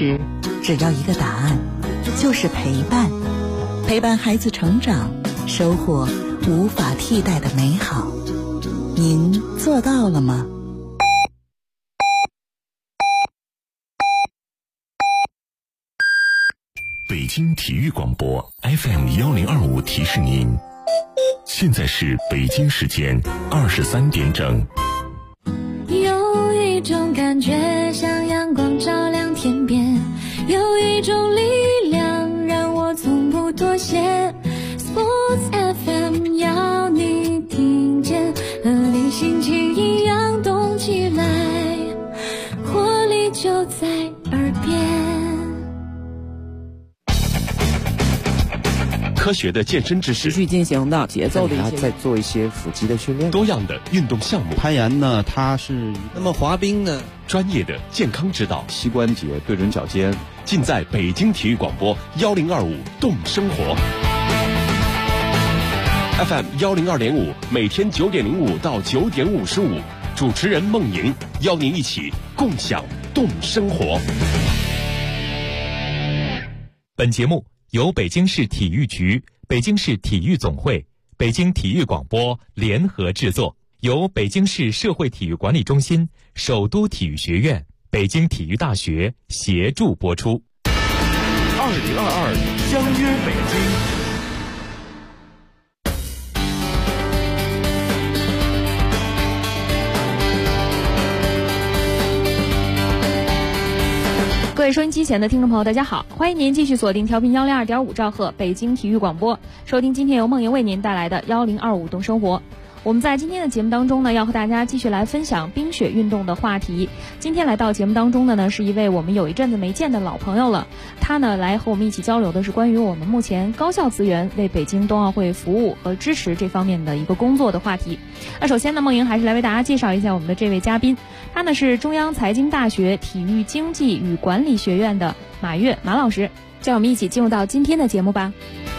时，只要一个答案，就是陪伴。陪伴孩子成长，收获无法替代的美好。您做到了吗？ 北京体育广播 FM1025提示您，现在是北京时间23点整。 有一种感觉像阳光照亮天边，有一种力量让我从不妥协。 Sports FM 要你听见，和你心情一样动起来，活力就在耳边。 科学的健身知识， 持续进行的节奏的一些，再做一些腹肌的训练， 多样的运动项目。 攀岩呢，它是那么滑冰呢， 专业的健康指导， 膝关节对准脚尖， 尽在北京体育广播1025动生活 FM 102.5，每天9点05到9点55，主持人孟莹邀您一起共享动生活。 本节目由北京市体育局、北京市体育总会、北京体育广播联合制作，由北京市社会体育管理中心、首都体育学院、北京体育大学协助播出。 2022相约北京。 各位收音机前的听众朋友，大家好，欢迎您继续锁定调频102.5兆赫北京体育广播，收听今天由孟莹为您带来的1025动生活。我们在今天的节目当中呢，要和大家继续来分享冰雪运动的话题。今天来到节目当中的呢，是一位我们有一阵子没见的老朋友了。他呢来和我们一起交流的是关于我们目前高校资源为北京冬奥会服务和支持这方面的一个工作的话题。那首先呢，孟莹还是来为大家介绍一下我们的这位嘉宾，他呢是中央财经大学体育经济与管理学院的马跃马老师。让我们一起进入到今天的节目吧。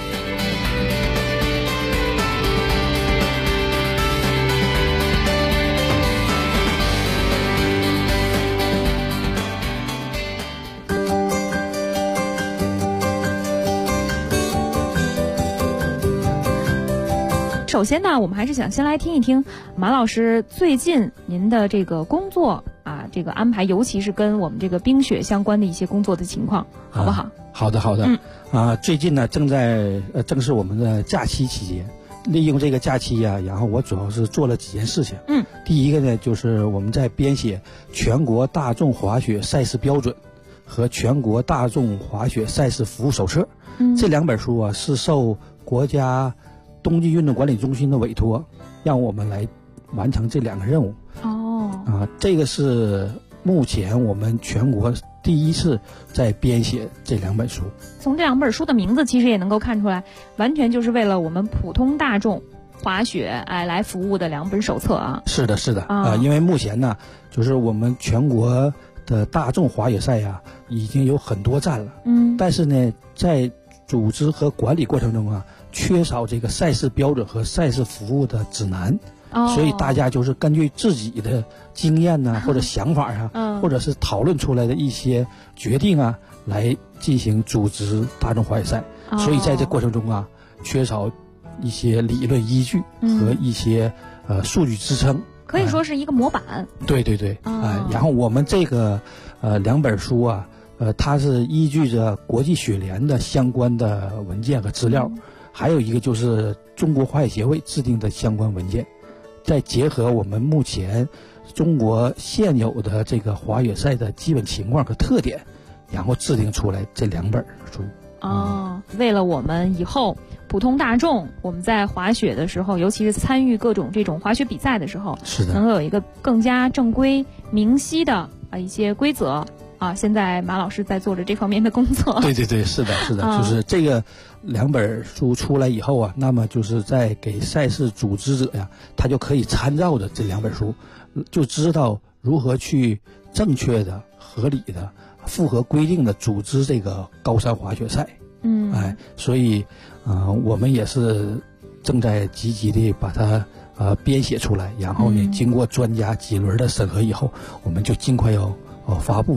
首先呢，我们还是想先来听一听马老师最近您的这个工作啊，这个安排，尤其是跟我们这个冰雪相关的一些工作的情况，好不好？ 好的。最近呢，正是我们的假期期间，利用这个假期呀，然后我主要是做了几件事情。第一个呢，就是我们在编写全国大众滑雪赛事标准和全国大众滑雪赛事服务手册。这两本书啊，是受国家冬季运动管理中心的委托，让我们来完成这两个任务。这个是目前我们全国第一次在编写这两本书。 从这两本书的名字其实也能够看出来，完全就是为了我们普通大众滑雪来服务的两本手册啊。 是的因为目前呢，就是我们全国的大众滑雪赛呀，已经有很多站了。但是呢，在组织和管理过程中啊，缺少这个赛事标准和赛事服务的指南。所以大家就是根据自己的经验呢，或者想法啊，或者是讨论出来的一些决定啊，来进行组织大众滑雪赛。所以在这过程中啊，缺少一些理论依据和一些数据支撑， 可以说是一个模板。 对，然后我们这个两本书啊，它是依据着国际雪联的相关的文件和资料，还有一个就是中国滑雪协会制定的相关文件。再结合我们目前中国现有的这个滑雪赛的基本情况和特点，然后制定出来这两本书。 为了我们以后普通大众，我们在滑雪的时候，尤其是参与各种这种滑雪比赛的时候， 是的， 能够有一个更加正规明晰的一些规则。现在马老师在做着这方面的工作。 对，是的，就是这个两本书出来以后啊，那么就是在给赛事组织者呀，他就可以参照着这两本书，就知道如何去正确的、合理的、符合规定的组织这个高山滑雪赛。所以我们也是正在积极的把它编写出来，然后呢，经过专家几轮的审核以后，我们就尽快要发布了。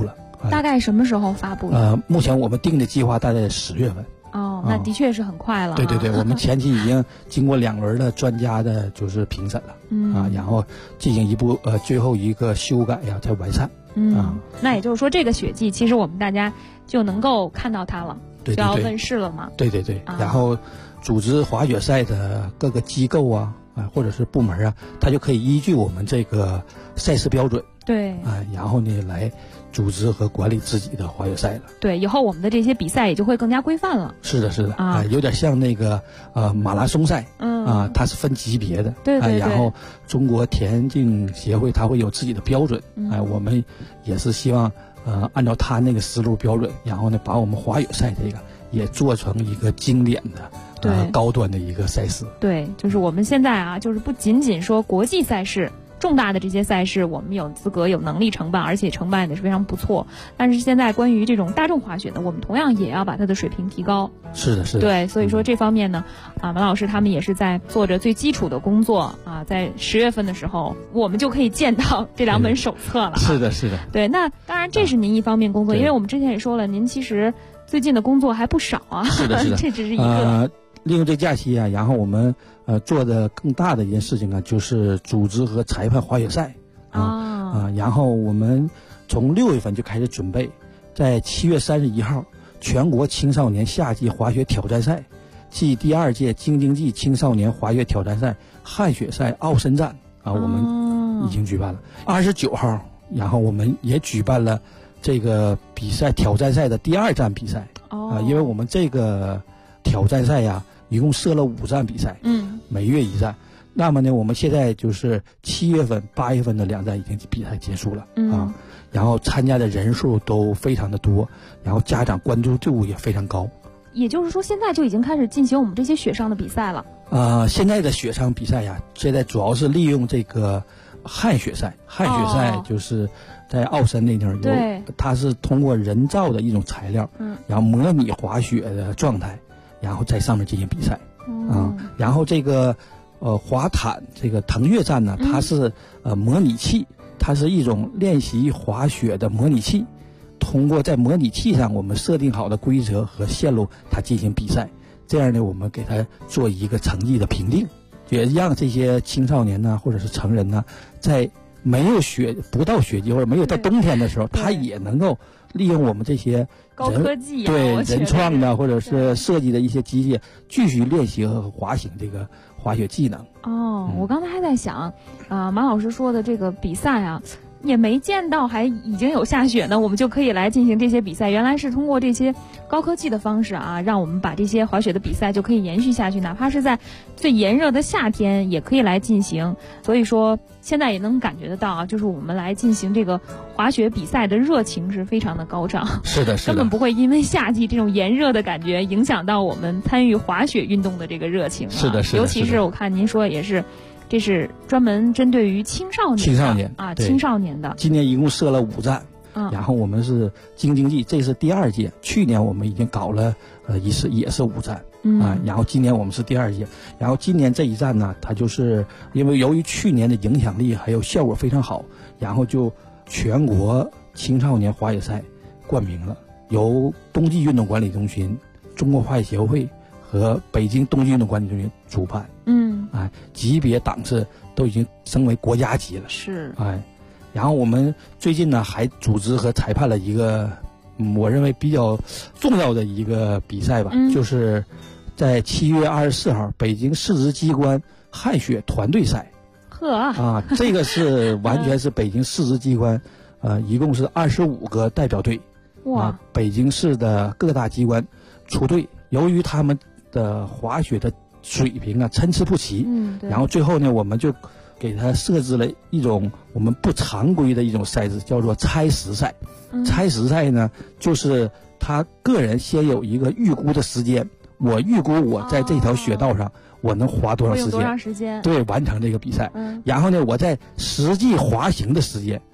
大概什么时候发布？ 目前我们定的计划大概10月份。 哦，那的确是很快了。 对对对，我们前期已经经过2轮的专家的就是评审了，然后进行最后一个修改呀，再完善。 那也就是说，这个雪季其实我们大家就能够看到它了， 对对对， 就要问世了嘛。 对对对，然后组织滑雪赛的各个机构啊，或者是部门啊，它就可以依据我们这个赛事标准， 对， 然后呢来组织和管理自己的滑雪赛了。 对，以后我们的这些比赛也就会更加规范了。 是的，是的，有点像那个马拉松赛，它是分级别的， 对对对， 然后中国田径协会它会有自己的标准，我们也是希望按照它那个思路标准，然后呢把我们滑雪赛这个也做成一个经典的高端的一个赛事。 对，就是我们现在就是不仅仅说国际赛事。重大的这些赛事我们有资格有能力承办，而且承办的是非常不错，但是现在关于这种大众滑雪呢，我们同样也要把它的水平提高。 是的，是的。 对，所以说这方面呢，马老师他们也是在做着最基础的工作在10月份的时候我们就可以见到这2本手册了。 是的，是的。 对，那当然这是您一方面工作，因为我们之前也说了，您其实最近的工作还不少啊。 是的，是的。 这只是一个利用这假期然后我们做的更大的一件事情就是组织和裁判滑雪赛然后我们从6月份就开始准备，在7月31号全国青少年夏季滑雪挑战赛暨第2届京津冀青少年滑雪挑战赛旱雪赛奥森站我们已经举办了。29号然后我们也举办了这个比赛挑战赛的第2站比赛因为我们这个挑战赛一共设了5站比赛，每月1站。那么呢，我们现在就是7月份、8月份的2站已经比赛结束了然后参加的人数都非常的多，然后家长关注度也非常高。 也就是说，现在就已经开始进行我们这些雪上的比赛了。 现在的雪上比赛现在主要是利用这个旱雪赛。旱雪赛就是在奥森那地方它是通过人造的一种材料，然后模拟滑雪的状态。然后在上面进行比赛然后这个滑毯这个腾跃站呢，它是模拟器，它是一种练习滑雪的模拟器，通过在模拟器上我们设定好的规则和线路，它进行比赛。这样呢，我们给它做一个成绩的评定，也让这些青少年呢或者是成人呢，在没有不到雪季或者没有到冬天的时候，他也能够利用我们这些高科技人创的或者是设计的一些机械，继续练习和滑行这个滑雪技能。 我刚才还在想马老师说的这个比赛也没见到还已经有下雪呢，我们就可以来进行这些比赛。原来是通过这些高科技的方式让我们把这些滑雪的比赛就可以延续下去，哪怕是在最炎热的夏天也可以来进行。所以说现在也能感觉得到就是我们来进行这个滑雪比赛的热情是非常的高涨。 是的，是的， 根本不会因为夏季这种炎热的感觉影响到我们参与滑雪运动的这个热情。 是的，是的， 尤其是我看您说也是。这是专门针对于青少年的。 今年一共设了5站，然后我们是京津冀，这是第2届。去年我们已经搞了一次，也是5站然后今年我们是第2届。然后今年这一站呢，它就是因为由于去年的影响力还有效果非常好，然后就全国青少年滑雪赛冠名了，由冬季运动管理中心、中国滑雪协会和北京冬季运动管理中心主办。级别档次都已经升为国家级了。 是然后我们最近呢还组织和裁判了一个我认为比较重要的一个比赛吧，就是在7月24号北京市直机关旱雪团队赛。这个是完全是北京市直机关一共是25个代表队北京市的各大机关出队。由于他们的滑雪的水平参差不齐，然后最后呢，我们就给他设置了一种我们不常规的一种赛制，叫做猜时赛。猜时赛呢，就是他个人先有一个预估的时间，我预估我在这条雪道上我能滑多长时间，对，完成这个比赛。然后呢，我在实际滑行的时间，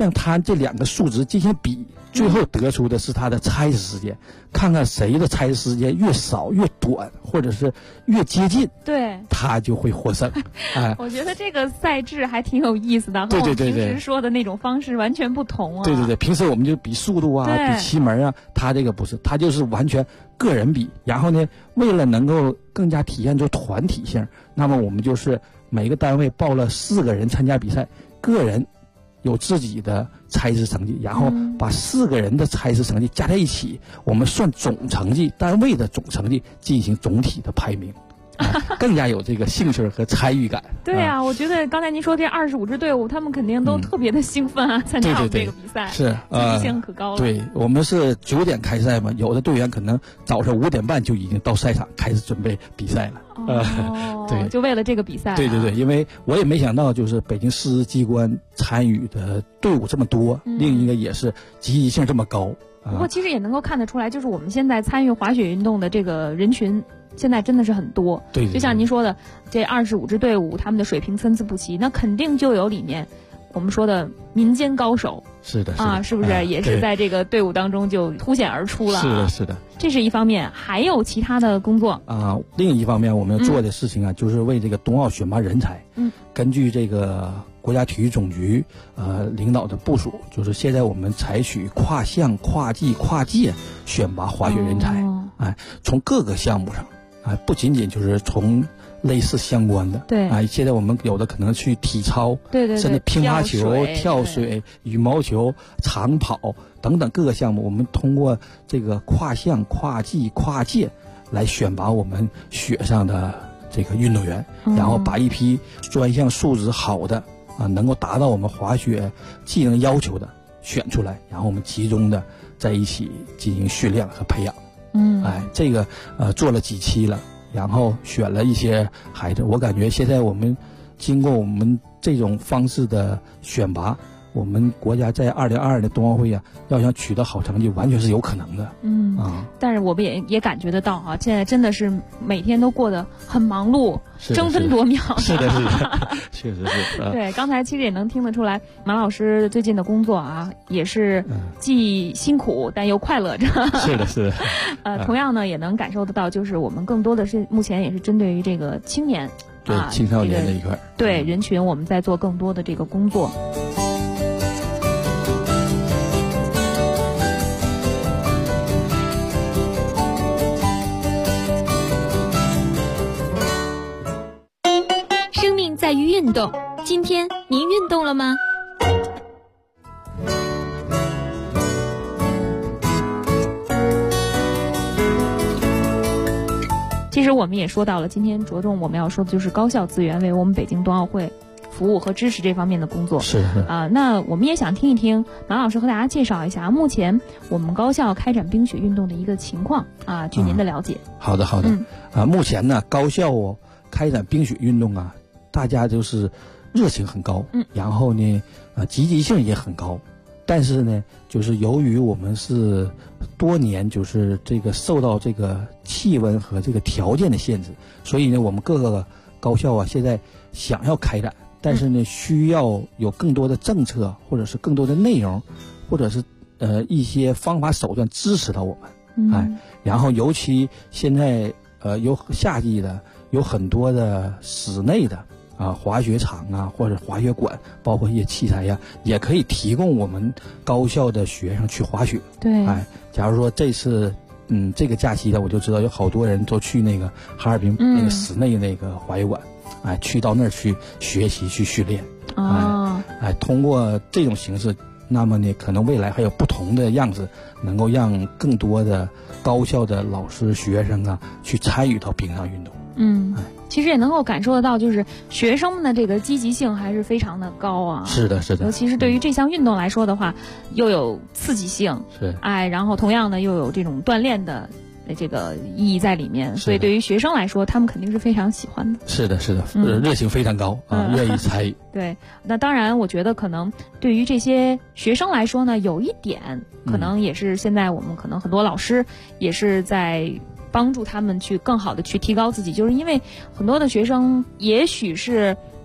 让他这2个数值进行比，最后得出的是他的猜时时间，看看谁的猜时时间越少越短，或者是越接近， 对， 他就会获胜。哎， 我觉得这个赛制还挺有意思的，和我们平时说的那种方式完全不同啊。 对对对，平时我们就比速度啊，比奇门啊，他这个不是，他就是完全个人比。然后呢，为了能够更加体现出团体性，那么我们就是每个单位报了4个人参加比赛，个人有自己的猜时成绩，然后把4个人的猜时成绩加在一起，我们算总成绩，单位的总成绩进行总体的排名。更加有这个兴趣和参与感。 对啊，我觉得刚才您说这25支队伍，他们肯定都特别的兴奋啊，参加我们这个比赛， 是积极性可高了。 对，我们是9点开赛嘛，有的队员可能早上5点半就已经到赛场开始准备比赛了。对， 就为了这个比赛。 对对对，因为我也没想到，就是北京市机关参与的队伍这么多，另一个也是积极性这么高。 不过其实也能够看得出来，就是我们现在参与滑雪运动的这个人群现在真的是很多。 对， 就像您说的，这25支队伍他们的水平参差不齐，那肯定就有里面我们说的民间高手。 是的， 啊，是不是也是在这个队伍当中就凸显而出了？ 是的，是的。 这是一方面，还有其他的工作啊。另一方面，我们要做的事情啊，就是为这个冬奥选拔人才。根据这个国家体育总局领导的部署，就是现在我们采取跨项、跨季、跨界选拔滑雪人才。哎，从各个项目上，哎，不仅仅就是从类似相关的， 对， 哎，现在我们有的可能去体操， 对对对， 甚至乒乓球、跳水、羽毛球、长跑等等各个项目，我们通过这个跨项、跨季、跨界来选拔我们雪上的这个运动员，然后把一批专项素质好的啊，能够达到我们滑雪技能要求的选出来，然后我们集中的在一起进行训练和培养。哎，这个做了几期了。然后选了一些孩子，我感觉现在我们经过我们这种方式的选拔，我们国家在2022的冬奥会啊，要想取得好成绩，完全是有可能的。 但是我们也感觉得到啊，现在真的是每天都过得很忙碌，争分夺秒。 是的，是的，确实是。 对，刚才其实也能听得出来，马老师最近的工作啊，也是既辛苦但又快乐着。 是的，是的。同样呢，也能感受得到，就是我们更多的是目前也是针对于这个青年， 对青少年这一块， 对人群，我们在做更多的这个工作。 在于运动，今天您运动了吗？ 其实我们也说到了，今天着重我们要说的就是高校资源为我们北京冬奥会服务和支持这方面的工作。 是啊，那我们也想听一听马老师和大家介绍一下目前我们高校开展冰雪运动的一个情况啊，据您的了解。 好的，好的。目前呢，高校开展冰雪运动啊，大家就是热情很高，然后呢，积极性也很高，但是呢，就是由于我们是多年就是这个受到这个气温和这个条件的限制，所以呢，我们各个高校啊，现在想要开展，但是呢，需要有更多的政策或者是更多的内容，或者是一些方法手段支持到我们，哎，然后尤其现在有夏季的有很多的室内的。滑雪场啊，或者滑雪馆，包括一些器材呀，也可以提供我们高校的学生去滑雪。 对， 哎，假如说这次，这个假期呢，我就知道有好多人都去那个哈尔滨那个室内那个滑雪馆，哎，去到那儿去学习去训练。哎，通过这种形式，那么呢，可能未来还有不同的样子，能够让更多的高校的老师、学生啊，去参与到冰上运动。 其实也能够感受得到，就是学生们的这个积极性还是非常的高啊。 是的，是的。 尤其是对于这项运动来说的话，又有刺激性， 是， 哎，然后同样呢又有这种锻炼的这个意义在里面，所以对于学生来说，他们肯定是非常喜欢的。 是的，是的，热情非常高啊，愿意参与。 对，那当然，我觉得可能对于这些学生来说呢，有一点可能也是现在我们可能很多老师也是在帮助他们去更好的去提高自己，就是因为很多的学生也许是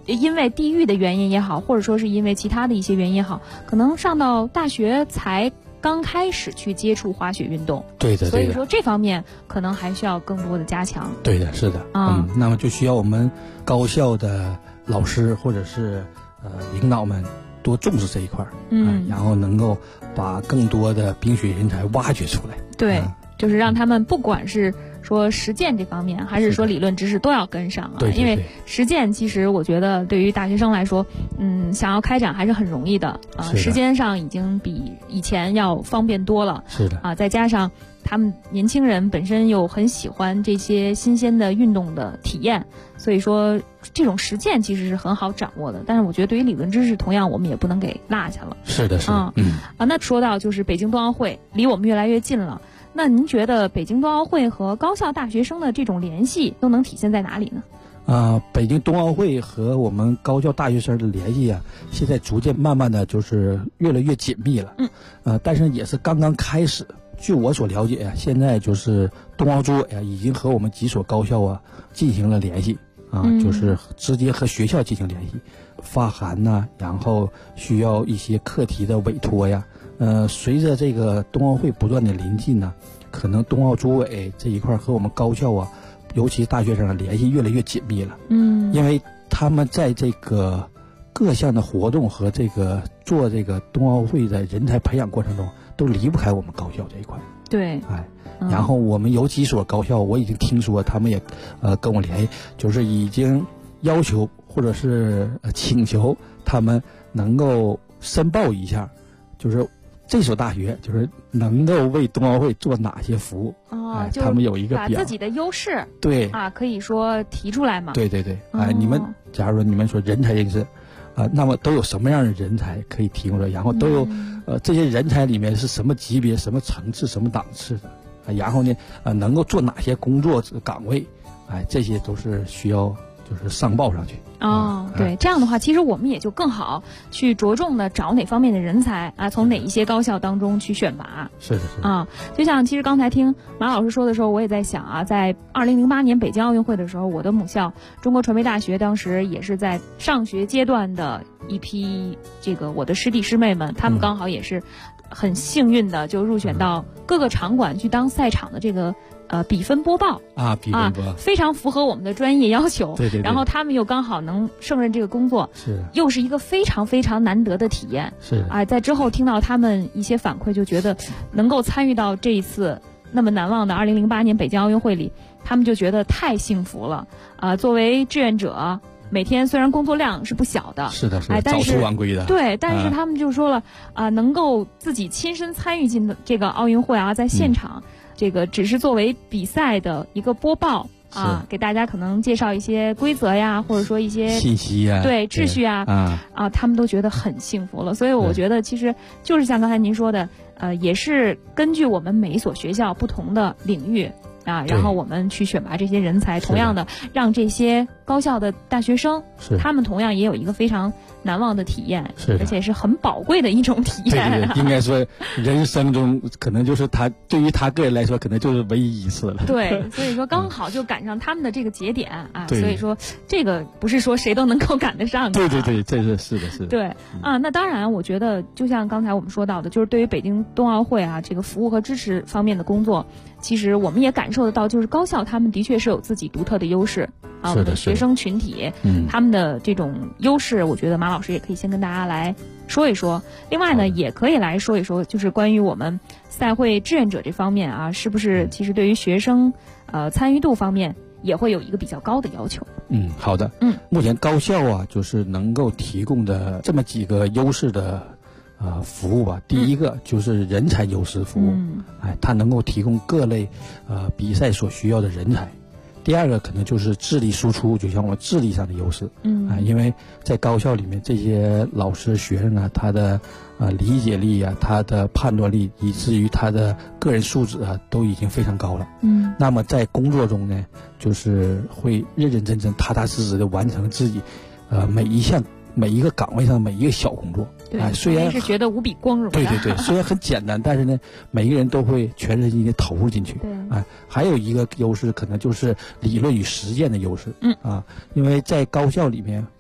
因为地域的原因也好，或者说是因为其他的一些原因也好，可能上到大学才刚开始去接触滑雪运动。 对的， 所以说这方面可能还需要更多的加强。 对的，是的。那么就需要我们高校的老师或者是领导们多重视这一块然后能够把更多的冰雪人才挖掘出来。 对，就是让他们不管是说实践这方面，还是说理论知识都要跟上啊。 对， 因为实践其实我觉得对于大学生来说，想要开展还是很容易的啊，时间上已经比以前要方便多了。 是的啊， 再加上他们年轻人本身又很喜欢这些新鲜的运动的体验，所以说这种实践其实是很好掌握的。但是我觉得对于理论知识，同样我们也不能给落下了。 是的，是的。 那说到就是北京冬奥会离我们越来越近了。那您觉得北京冬奥会和高校大学生的这种联系都能体现在哪里呢？ 北京冬奥会和我们高校大学生的联系啊，现在逐渐慢慢的就是越来越紧密了。但是也是刚刚开始。据我所了解现在就是冬奥组委已经和我们几所高校进行了联系就是直接和学校进行联系，发函然后需要一些课题的委托呀。随着这个冬奥会不断的临近可能冬奥组委这一块和我们高校尤其大学生联系越来越紧密了。因为他们在这个各项的活动和这个做这个冬奥会的人才培养过程中，都离不开我们高校这一块。 对， 然后我们有几所高校，我已经听说他们也跟我联系，就是已经要求或者是请求他们能够申报一下，就是这所大学就是能够为冬奥会做哪些服务他们有一个表， 把自己的优势对可以说提出来嘛。 对对对，你们假如说你们说人才人士那么都有什么样的人才可以提供的？然后都有这些人才里面是什么级别、什么层次、什么档次的？然后呢能够做哪些工作岗位？这些都是需要就是上报上去。 对，这样的话，其实我们也就更好去着重的找哪方面的人才从哪一些高校当中去选拔。 是就像其实刚才听马老师说的时候，我也在想在2008年北京奥运会的时候，我的母校中国传媒大学当时也是在上学阶段的一批我的师弟师妹们，他们刚好也是很幸运的就入选到各个场馆去当赛场的这个比分播报比分播非常符合我们的专业要求。 对， 然后他们又刚好能胜任这个工作，又是一个非常非常难得的体验。在之后听到他们一些反馈，就觉得能够参与到这一次那么难忘的2008年北京奥运会里，他们就觉得太幸福了。作为志愿者，每天虽然工作量是不小的， 是的，早出晚归的。 对，但是他们就说了能够自己亲身参与进这个奥运会在现场。只是作为比赛的一个播报给大家可能介绍一些规则呀，或者说一些信息呀， 对秩序他们都觉得很幸福了。所以我觉得其实就是像刚才您说的，也是根据我们每一所学校不同的领域然后我们去选拔这些人才，同样的让这些高校的大学生，他们同样也有一个非常难忘的体验，而且是很宝贵的一种体验。 对，应该说人生中可能就是对于他个人来说，可能就是唯一一次了。 对，所以说刚好就赶上他们的这个节点所以说这个不是说谁都能够赶得上的。 对，这是的。 对那当然，我觉得就像刚才我们说到的，就是对于北京冬奥会这个服务和支持方面的工作，其实我们也感受得到，就是高校他们的确是有自己独特的优势我们的学生群体他们的这种优势，我觉得马老师也可以先跟大家来说一说。另外呢，也可以来说一说，就是关于我们赛会志愿者这方面是不是其实对于学生参与度方面也会有一个比较高的要求。 好的。目前高校就是能够提供的这么几个优势的服务第一个就是人才优势服务，它能够提供各类比赛所需要的人才。第二个可能就是智力输出，就像我智力上的优势，因为在高校里面这些老师学生他的理解力他的判断力，以至于他的个人素质都已经非常高了。那么在工作中呢，就是会认认真真踏踏实实的完成自己每一个岗位上每一个小工作。虽然是觉得无比光荣的。 对，虽然很简单，但是呢，每个人都会全身心的投入进去。还有一个优势可能就是理论与实践的优势。因为在高校里面，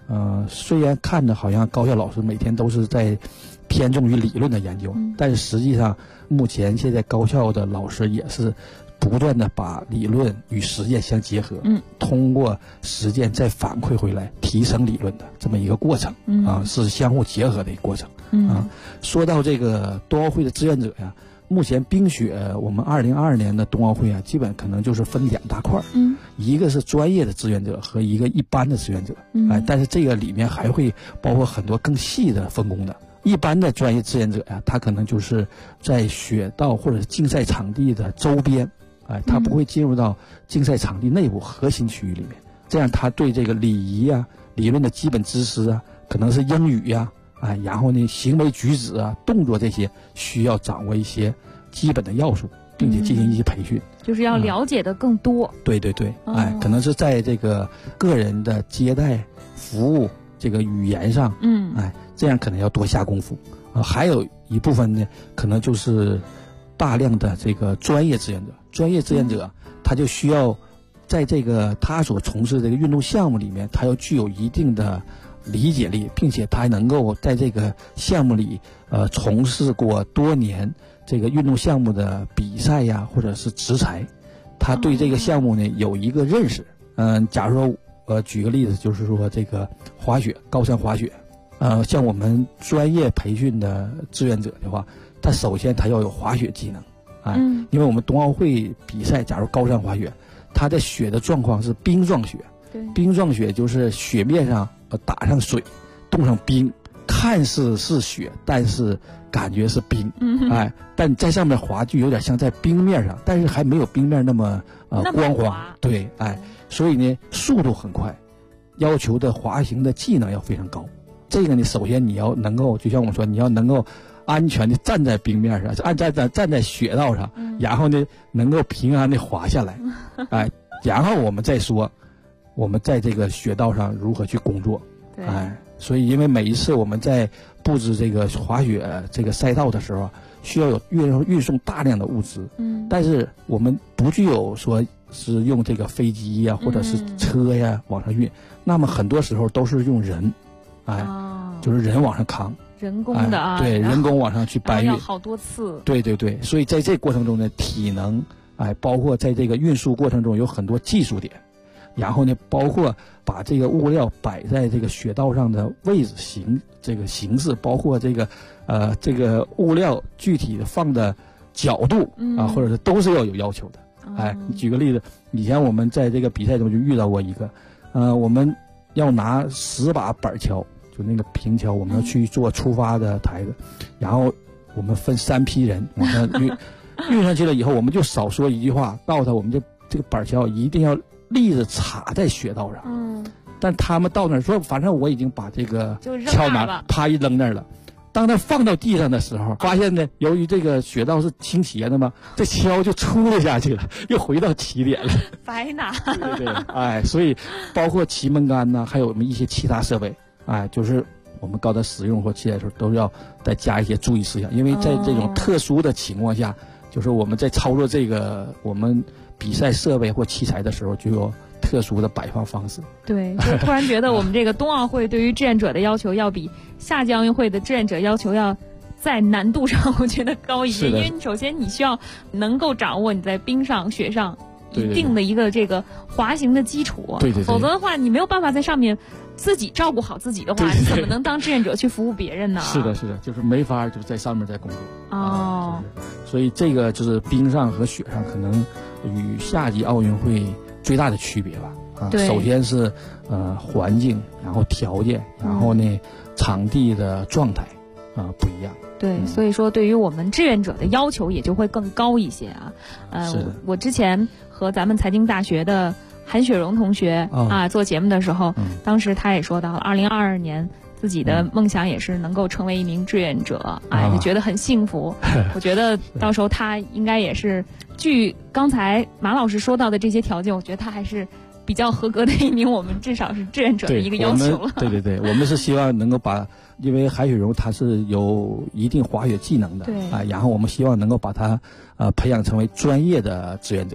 虽然看着好像高校老师每天都是在偏重于理论的研究，但是实际上目前现在高校的老师也是不断的把理论与实践相结合，通过实践再反馈回来提升理论的这么一个过程，是相互结合的一个过程。说到这个冬奥会的志愿者呀，目前冰雪我们2022年的冬奥会啊，基本可能就是分2大块，一个是专业的志愿者和一个一般的志愿者，但是这个里面还会包括很多更细的分工的。一般的专业志愿者呀，他可能就是在雪道或者竞赛场地的周边，他不会进入到竞赛场地内部核心区域里面，这样他对这个礼仪啊、理论的基本知识啊，可能是英语呀，然后呢行为举止啊、动作这些需要掌握一些基本的要素，并且进行一些培训， 就是要了解的更多。 对对对，可能是在这个个人的接待、服务这个语言上，这样可能要多下功夫。还有一部分呢，可能就是大量的这个专业志愿者。专业志愿者他就需要在这个他所从事这个运动项目里面，他要具有一定的理解力，并且他还能够在这个项目里从事过多年这个运动项目的比赛呀，或者是执裁，他对这个项目呢有一个认识。假如说举个例子，就是说这个滑雪，高山滑雪，像我们专业培训的志愿者的话，他首先他要有滑雪技能，因为我们冬奥会比赛，假如高山滑雪，它的雪的状况是冰状雪，冰状雪就是雪面上打上水，冻上冰，看似是雪，但是感觉是冰，但在上面滑就有点像在冰面上，但是还没有冰面那么光滑，对，所以呢速度很快，要求的滑行的技能要非常高。这个呢，首先你要能够，就像我说，你要能够安全的站在冰面上，站在雪道上，然后呢能够平安的滑下来，然后我们再说我们在这个雪道上如何去工作，所以因为每一次我们在布置这个滑雪这个赛道的时候，需要有运送大量的物资，但是我们不具有说是用这个飞机呀或者是车呀往上运，那么很多时候都是用人，就是人往上扛， 人工的对，人工往上去搬运， 要好多次， 对对对，所以在这过程中呢，体能，包括在这个运输过程中有很多技术点，然后呢，包括把这个物料摆在这个雪道上的位置形式，包括这个物料具体的放的角度或者是都是要有要求的。你举个例子，以前我们在这个比赛中就遇到过一个，我们要拿10把板锹，就那个平锹，我们要去做出发的台子，然后我们分3批人往上运上去了以后，我们就少说一句话，告诉他我们这个板锹一定要立着插在雪道上。但他们到那儿说，反正我已经把这个锹拿啪一扔那儿了。当他放到地上的时候，发现呢，由于这个雪道是倾斜的嘛，这锹就出了下去了，又回到起点了， 白拿。 对对，所以包括气门杆呐，还有我们一些其他设备，就是我们高的使用或器材的时候，都要再加一些注意事项，因为在这种特殊的情况下，就是我们在操作这个我们比赛设备或器材的时候，就有特殊的摆放方式。 对，就突然觉得我们这个冬奥会对于志愿者的要求要比夏季奥运会的志愿者要求要在难度上我觉得高一些，因为首先你需要能够掌握你在冰上雪上一定的一个这个滑行的基础， 对， 否则的话你没有办法在上面自己照顾好自己的话，你怎么能当志愿者去服务别人呢？ 是的，就是没法就是在上面在工作所以这个就是冰上和雪上可能与夏季奥运会最大的区别吧。首先是环境，然后条件，然后呢场地的状态不一样。 对，所以说对于我们志愿者的要求也就会更高一些我之前和咱们财经大学的韩雪荣同学做节目的时候，当时他也说到了2022年自己的梦想也是能够成为一名志愿者，就觉得很幸福。我觉得到时候他应该也是，据刚才马老师说到的这些条件，我觉得他还是比较合格的一名我们至少是志愿者的一个要求了。 对，我们是希望能够因为韩雪荣他是有一定滑雪技能的，然后我们希望能够把他培养成为专业的志愿者。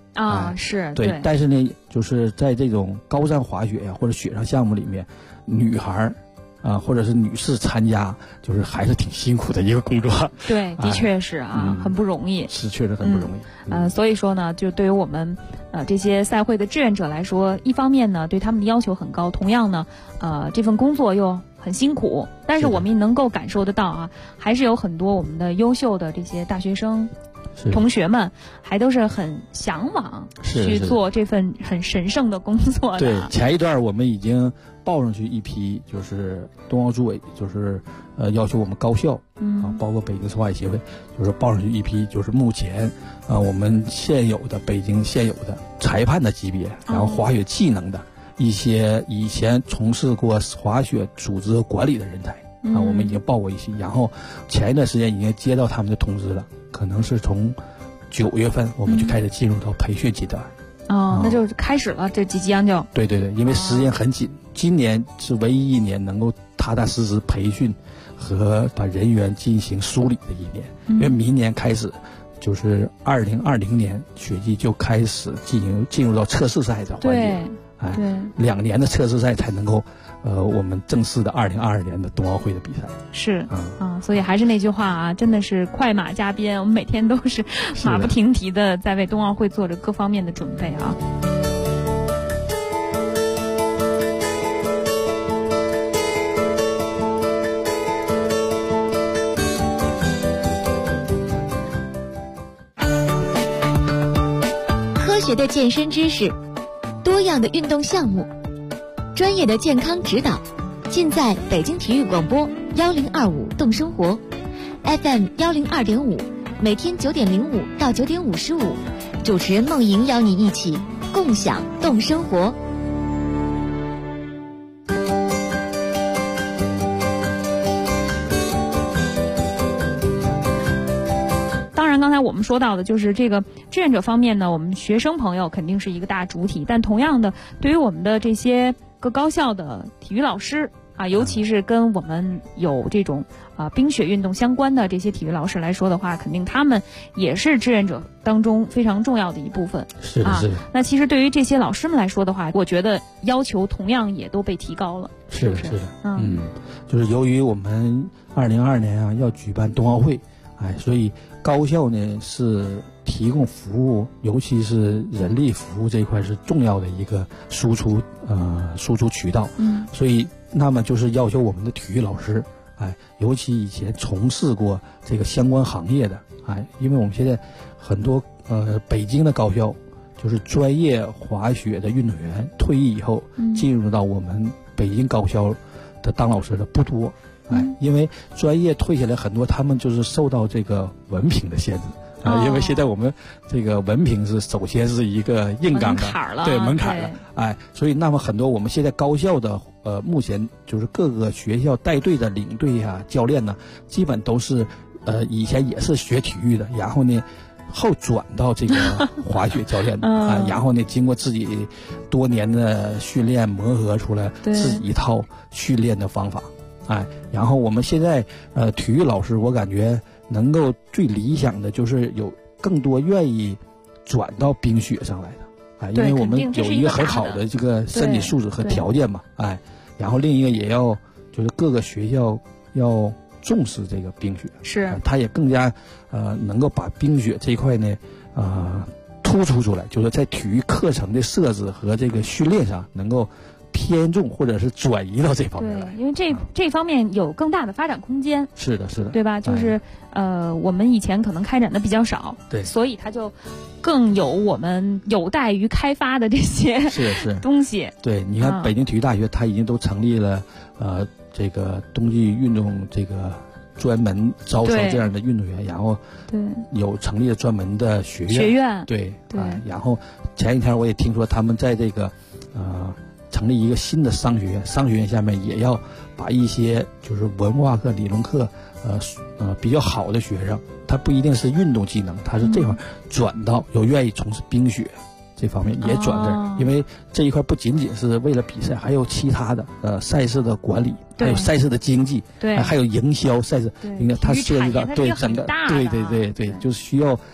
啊，是对。但是呢，就是在这种高山滑雪呀或者雪上项目里面，女孩或者是女士参加，就是还是挺辛苦的一个工作。 对，的确是啊，很不容易。 是，确实很不容易。 所以说呢，就对于我们这些赛会的志愿者来说，一方面呢，对他们的要求很高，同样呢，这份工作又很辛苦。但是我们能够感受得到啊，还是有很多我们的优秀的这些大学生同学们，还都是很向往去做这份很神圣的工作的。 对，前一段我们已经报上去一批，就是冬奥组委就是要求我们高校包括北京滑雪协会，就是报上去一批，就是目前我们北京现有的裁判的级别，然后滑雪技能的一些以前从事过滑雪组织和管理的人才我们已经报过一批，然后前一段时间已经接到他们的通知了，可能是从9月份我们就开始进入到培训阶段。 那就开始了，这即将就。 对，因为时间很紧，今年是唯一一年能够踏踏实实培训和把人员进行梳理的一年，因为明年开始就是2020年雪季就开始进入到测试赛的环节。对，2年的测试赛才能够我们正式的2022年的冬奥会的比赛。 是所以还是那句话啊，真的是快马加鞭，我们每天都是马不停蹄的在为冬奥会做着各方面的准备啊。 科学的健身知识，多样的运动项目，专业的健康指导，尽在北京体育广播1025动生活 FM 102.5，每天9点05到9点55，主持人梦莹邀你一起共享动生活。 刚才我们说到的就是这个志愿者方面呢，我们学生朋友肯定是一个大主体，但同样的，对于我们的这些各高校的体育老师尤其是跟我们有这种冰雪运动相关的这些体育老师来说的话，肯定他们也是志愿者当中非常重要的一部分。 是的。 那其实对于这些老师们来说的话，我觉得要求同样也都被提高了。 是的。就是由于我们2022年要举办冬奥会，所以高校呢是提供服务，尤其是人力服务这一块是重要的一个输出渠道。所以那么就是要求我们的体育老师，尤其以前从事过这个相关行业的，因为我们现在很多北京的高校，就是专业滑雪的运动员退役以后，进入到我们北京高校的当老师的不多。因为专业退下来很多，他们就是受到这个文凭的限制因为现在我们这个文凭是首先是一个硬杠的门槛了，所以那么很多我们现在高校的目前就是各个学校带队的领队教练呢，基本都是以前也是学体育的，然后呢后转到这个滑雪教练然后呢经过自己多年的训练磨合出来自己一套训练的方法。然后我们现在体育老师，我感觉能够最理想的就是有更多愿意转到冰雪上来的，因为我们有一个很好的这个身体素质和条件嘛，然后另一个也要就是各个学校要重视这个冰雪， 是它也更加能够把冰雪这一块呢突出出来，就是在体育课程的设置和这个训练上能够偏重或者是转移到这方面来。 对，因为这方面有更大的发展空间。 是的， 对吧？就是我们以前可能开展的比较少， 对， 所以它就更有我们有待于开发的这些东西。 对，你看北京体育大学，它已经都成立了这个冬季运动这个专门招收这样的运动员，然后有成立了专门的学院。对，然后前几天我也听说他们在这个成立一个新的商学院，商学院下面也要把一些就是文化课、理论课比较好的学生，他不一定是运动技能，他是这块转到有愿意从事冰雪这方面也转这儿，因为这一块不仅仅是为了比赛，还有其他的赛事的管理，还有赛事的经济，还有营销赛事，它涉及到整个对，就是需要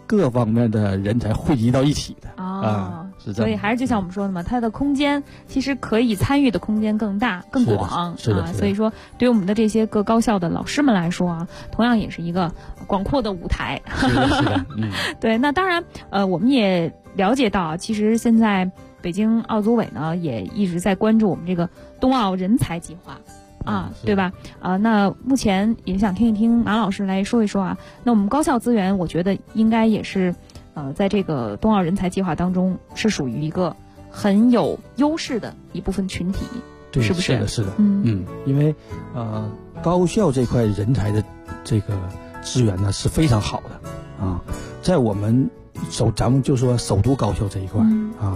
各方面的人才汇集到一起的是这样。 所以还是就像我们说的嘛，它的空间其实可以参与的空间更大更广， 是的。 所以说对于我们的这些各高校的老师们来说啊，同样也是一个广阔的舞台。 是的， 对，那当然我们也了解到，其实现在北京奥组委呢也一直在关注我们这个冬奥人才计划对吧？那目前也想听一听马老师来说一说啊。那我们高校资源，我觉得应该也是在这个冬奥人才计划当中是属于一个很有优势的一部分群体， 对， 是不是？ 是的，因为高校这块人才的这个资源呢是非常好的在我们咱们就说首都高校这一块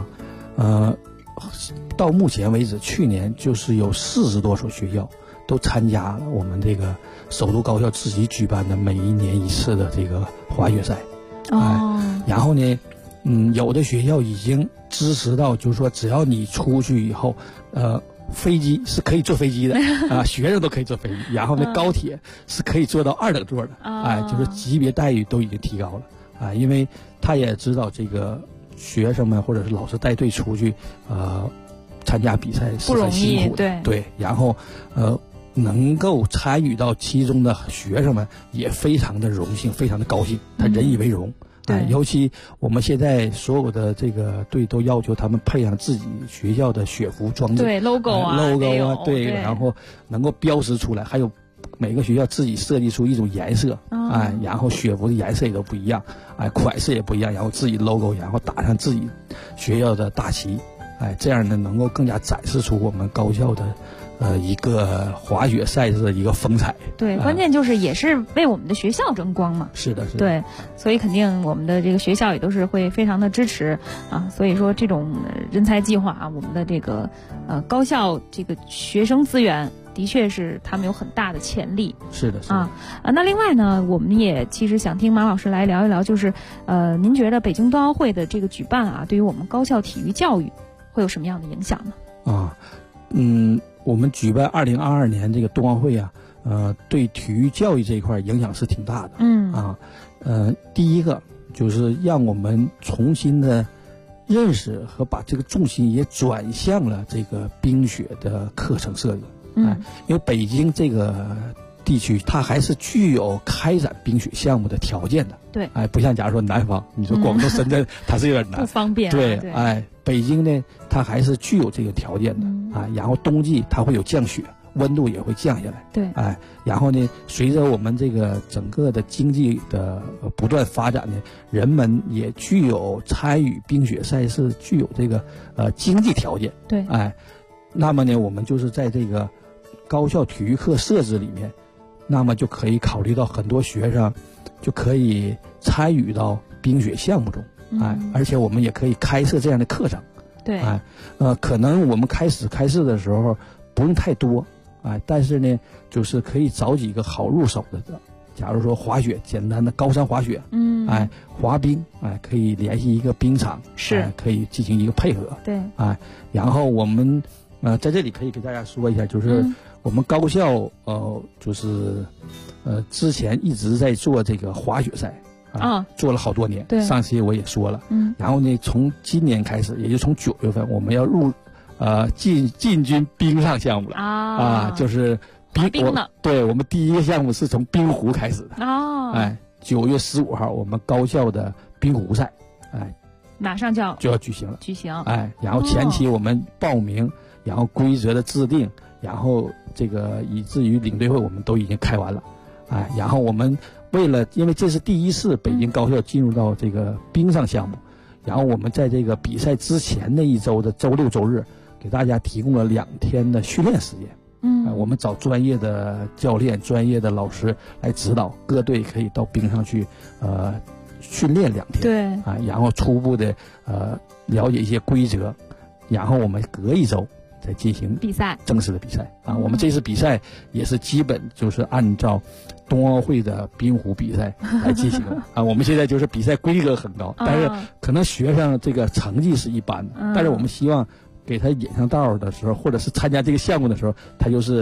到目前为止，去年就是有40多所学校都参加了我们这个首都高校自己举办的每一年一次的这个滑雪赛。然后呢，有的学校已经支持到，就是说只要你出去以后，飞机是可以坐飞机的学生都可以坐飞机。然后呢，高铁是可以坐到2等座的，就是级别待遇都已经提高了因为他也知道这个学生们或者是老师带队出去参加比赛是很辛苦的，对，然后能够参与到其中的学生们也非常的荣幸，非常的高兴，他引以为荣。尤其我们现在所有的这个队都要求他们配上自己学校的雪服装置， 对 logo 对，然后能够标识出来，还有每个学校自己设计出一种颜色，然后雪服的颜色也都不一样，款式也不一样，然后自己 logo， 然后打上自己学校的大旗，这样呢能够更加展示出我们高校的一个滑雪赛事的一个风采。 对，关键就是也是为我们的学校争光嘛。 是的， 对，所以肯定我们的这个学校也都是会非常的支持所以说这种人才计划我们的这个高校这个学生资源的确是他们有很大的潜力。 是的， 那另外呢，我们也其实想听马老师来聊一聊，就是您觉得北京冬奥会的这个举办对于我们高校体育教育会有什么样的影响呢？ 我们举办2022年这个冬奥会对体育教育这一块影响是挺大的。第一个就是让我们重新的认识和把这个重心也转向了这个冰雪的课程设计。因为北京这个地区它还是具有开展冰雪项目的条件的。 对， 不像假如说南方，你说广东、深圳，它是有点难， 不方便。 对，北京呢，它还是具有这个条件的然后冬季它会有降雪，温度也会降下来。 对， 然后呢，随着我们这个整个的经济的不断发展呢，人们也具有参与冰雪赛事，具有这个经济条件。 对， 那么呢，我们就是在这个高校体育课设置里面，那么就可以考虑到很多学生就可以参与到冰雪项目中，而且我们也可以开设这样的课程。 对， 可能我们开始的时候不用太多，但是呢，就是可以找几个好入手的。假如说滑雪，简单的高山滑雪，滑冰，可以联系一个冰场， 是可以进行一个配合。 对， 然后我们在这里可以给大家说一下，就是我们高校就是之前一直在做这个滑雪赛做了好多年。 对， 上期我也说了。然后呢，从今年开始，也就从9月份，我们要进军冰上项目了就是冰的。 对，我们第一个项目是从冰壶开始的。9月15号，我们高校的冰壶赛， 马上就要举行了。然后前期我们报名，然后规则的制定，然后这个以至于领队会我们都已经开完了。然后我们因为这是第一次北京高校进入到这个冰上项目，然后我们在这个比赛之前那一周的周六周日，给大家提供了2天的训练时间。我们找专业的教练、专业的老师来指导，各队可以到冰上去训练2天。 对， 然后初步的了解一些规则，然后我们隔一周再进行比赛， 正式的比赛我们这次比赛也是基本就是按照冬奥会的冰壶比赛来进行我们现在就是比赛规格很高，但是可能学生这个成绩是一般的，但是我们希望给他引上道的时候，或者是参加这个项目的时候，他就是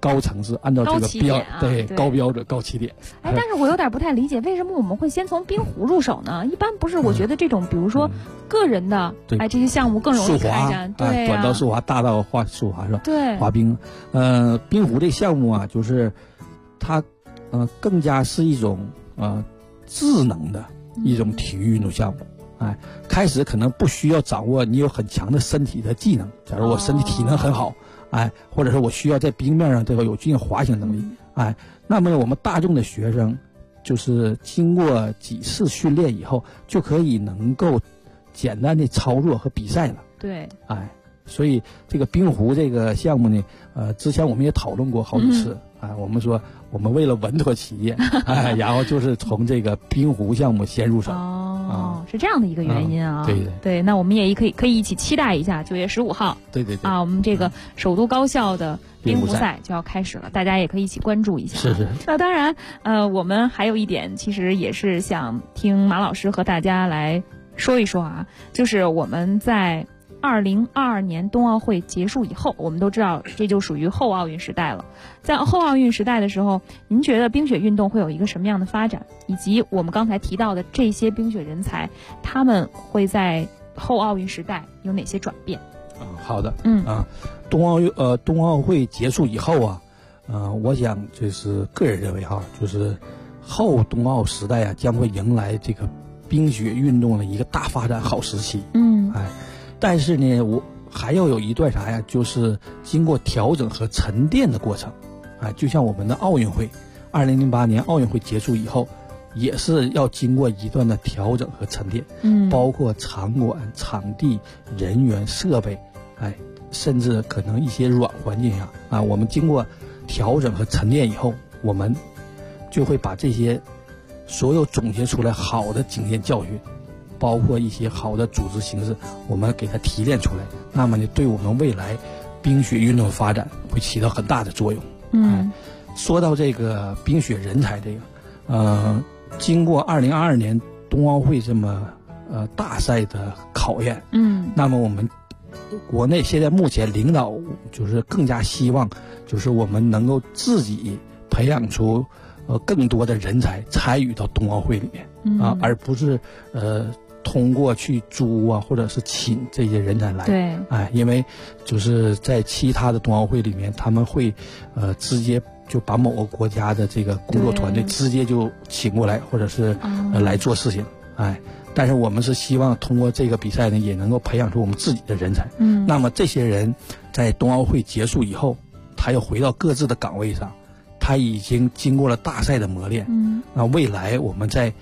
高层次，按照这个高标准、高起点。 哎，但是我有点不太理解，为什么我们会先从冰壶入手呢？一般不是，我觉得这种比如说个人的，这些项目更容易开展。对， 短道速滑，大道速滑是吧？ 对， 滑冰。冰壶这项目啊，就是它更加是一种智能的一种体育运动项目。开始可能不需要掌握你有很强的身体的技能，假如我身体体能很好，或者是我需要在冰面上这个有具有滑行能力，那么我们大众的学生就是经过几次训练以后，就可以能够简单的操作和比赛了。 对， 所以这个冰壶这个项目呢，之前我们也讨论过好几次，我们说我们为了稳妥起见，然后就是从这个冰壶项目先入手。 是这样的一个原因啊。 对， 那我们也可以一起期待一下9月15号。 对我们这个首都高校的冰壶赛就要开始了，大家也可以一起关注一下。 是。 那当然，我们还有一点，其实也是想听马老师和大家来说一说啊，就是我们在2022年冬奥会结束以后，我们都知道这就属于后奥运时代了。在后奥运时代的时候，您觉得冰雪运动会有一个什么样的发展？以及我们刚才提到的这些冰雪人才，他们会在后奥运时代有哪些转变？ 好的，冬奥会结束以后啊，我想就是个人认为就是后冬奥时代啊，将会迎来这个冰雪运动的一个大发展好时期。但是呢，我还要有一段啥呀？就是经过调整和沉淀的过程，就像我们的奥运会，2008年奥运会结束以后，也是要经过一段的调整和沉淀，包括场馆、场地、人员、设备，甚至可能一些软环境下我们经过调整和沉淀以后，我们就会把这些所有总结出来好的经验教训，包括一些好的组织形式，我们给它提炼出来，那么呢，对我们未来冰雪运动发展会起到很大的作用。说到这个冰雪人才这个，经过2022年冬奥会这么大赛的考验，那么我们国内现在目前领导就是更加希望，就是我们能够自己培养出更多的人才参与到冬奥会里面，而不是通过去租或者是请这些人才来。 对， 因为就是在其他的冬奥会里面，他们会直接就把某个国家的这个工作团队直接就请过来，或者是来做事情。但是我们是希望通过这个比赛呢，也能够培养出我们自己的人才。那么这些人在冬奥会结束以后，他又回到各自的岗位上，他已经经过了大赛的磨练。那未来我们在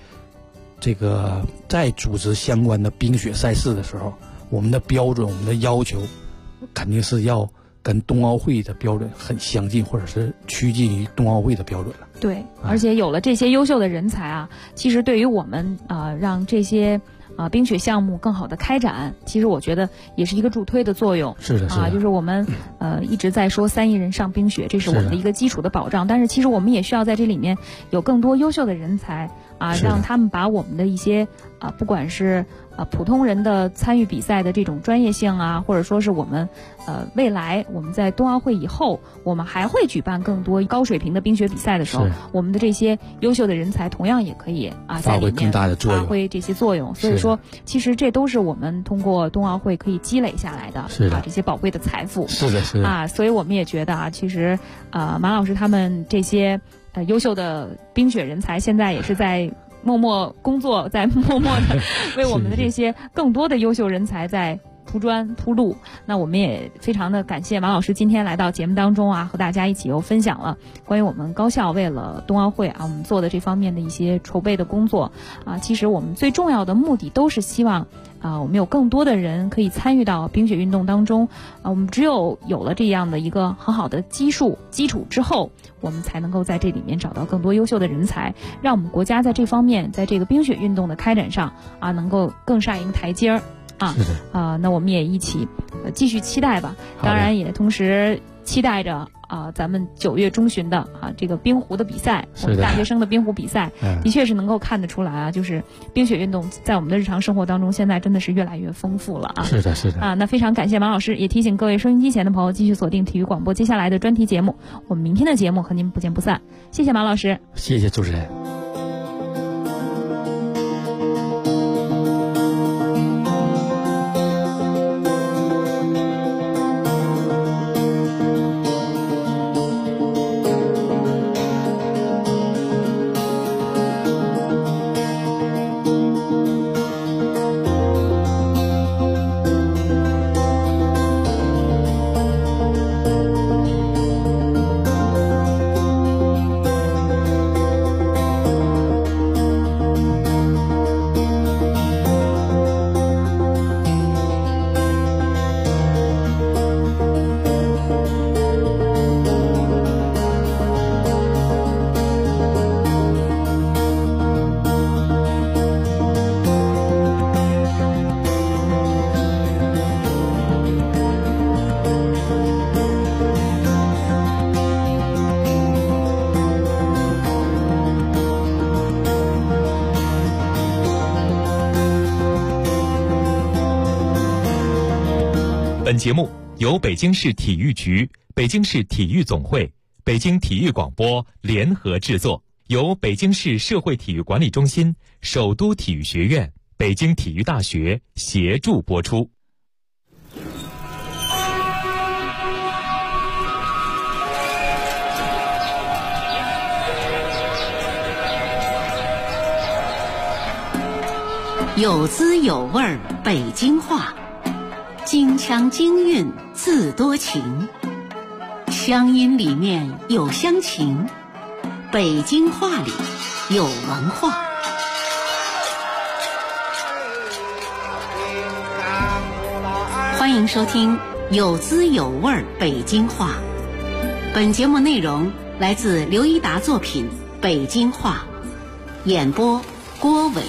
组织相关的冰雪赛事的时候，我们的标准、我们的要求，肯定是要跟冬奥会的标准很相近，或者是趋近于冬奥会的标准了。 对，而且有了这些优秀的人才啊，其实对于我们让这些冰雪项目更好的开展，其实我觉得也是一个助推的作用。 是的， 就是我们一直在说3亿人上冰雪，这是我们的一个基础的保障。但是其实我们也需要在这里面有更多优秀的人才让他们把我们的一些不管是普通人的参与比赛的这种专业性或者说是我们未来我们在冬奥会以后，我们还会举办更多高水平的冰雪比赛的时候，我们的这些优秀的人才同样也可以在里面发挥更大的作用， 发挥这些作用。所以说，其实这都是我们通过冬奥会可以积累下来的这些宝贵的财富。 是的， 所以我们也觉得其实马老师他们这些优秀的冰雪人才，现在也是在默默工作，在默默的为我们的这些更多的优秀人才在铺砖铺路。那我们也非常的感谢马老师今天来到节目当中和大家一起又分享了关于我们高校为了冬奥会我们做的这方面的一些筹备的工作其实我们最重要的目的都是希望我们有更多的人可以参与到冰雪运动当中我们只有了这样的一个很好的基础之后，我们才能够在这里面找到更多优秀的人才，让我们国家在这方面，在这个冰雪运动的开展上能够更上一个台阶儿那我们也一起继续期待吧。当然也同时期待着咱们9月中旬的这个冰壶的比赛，我们大学生的冰壶比赛，的确是能够看得出来就是冰雪运动在我们的日常生活当中，现在真的是越来越丰富了是的，是的那非常感谢马老师，也提醒各位收音机前的朋友继续锁定体育广播接下来的专题节目，我们明天的节目和您不见不散。谢谢马老师， 谢谢主持人。 本节目由北京市体育局、北京市体育总会、北京体育广播联合制作，由北京市社会体育管理中心、首都体育学院、北京体育大学协助播出。 有滋有味儿北京话，京腔京韵自多情，乡音里面有乡情，北京话里有文化。欢迎收听有滋有味儿北京话。本节目内容来自刘一达作品《北京话》，演播郭伟。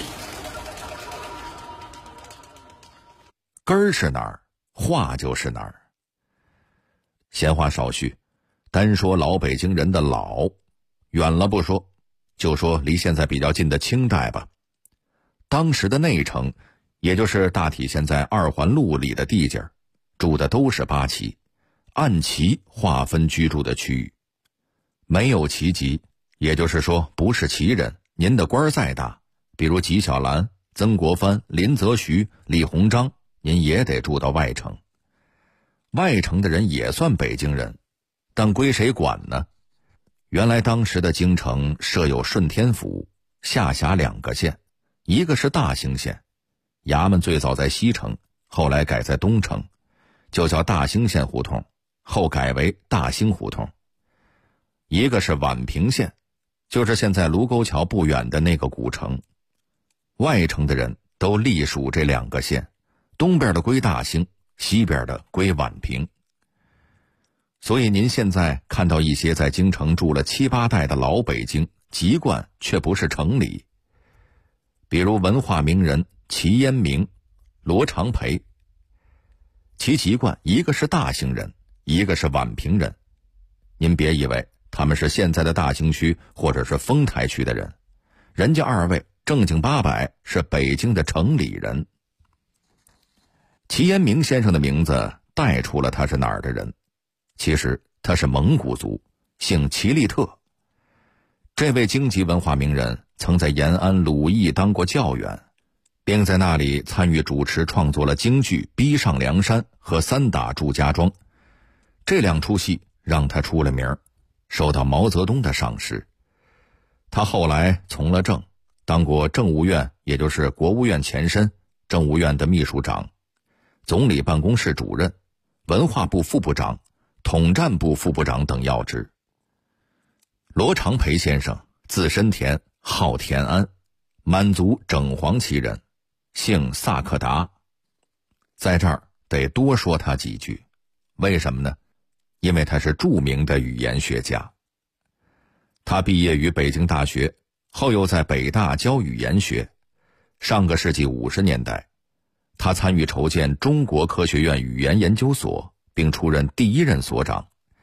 根儿是哪儿，话就是哪儿。闲话少叙，单说老北京人的老，远了不说，就说离现在比较近的清代吧。当时的内城，也就是大体现在2环路里的地界，住的都是八旗，按旗划分居住的区域。没有旗籍，也就是说不是旗人，您的官再大，比如纪晓岚、曾国藩、林则徐、李鸿章，您也得住到外城。外城的人也算北京人，但归谁管呢？原来当时的京城设有顺天府，下辖2个县，一个是大兴县，衙门最早在西城，后来改在东城，就叫大兴县胡同，后改为大兴胡同。一个是宛平县，就是现在卢沟桥不远的那个古城。外城的人都隶属这2个县，东边的归大兴，西边的归宛平。所以您现在看到一些在京城住了7、8代的老北京，籍贯却不是城里。比如文化名人齐烟明、罗长培，其籍贯一个是大兴人，一个是宛平人。您别以为他们是现在的大兴区或者是丰台区的人，人家2位正经八百是北京的城里人。齐烟明先生的名字带出了他是哪儿的人，其实他是蒙古族，姓齐利特。这位京籍文化名人曾在延安鲁艺当过教员，并在那里参与主持创作了京剧《逼上梁山》和《三打祝家庄》，这2出戏让他出了名，受到毛泽东的赏识。他后来从了政，当过政务院，也就是国务院前身，政务院的秘书长，总理办公室主任，文化部副部长，统战部副部长等要职。罗长培先生字申田，号田安，满族整黄旗人，姓萨克达。在这儿得多说他几句，为什么呢？因为他是著名的语言学家。他毕业于北京大学，后又在北大教语言学。上个世纪50年代，他参与筹建中国科学院语言研究所，并出任第1任所长，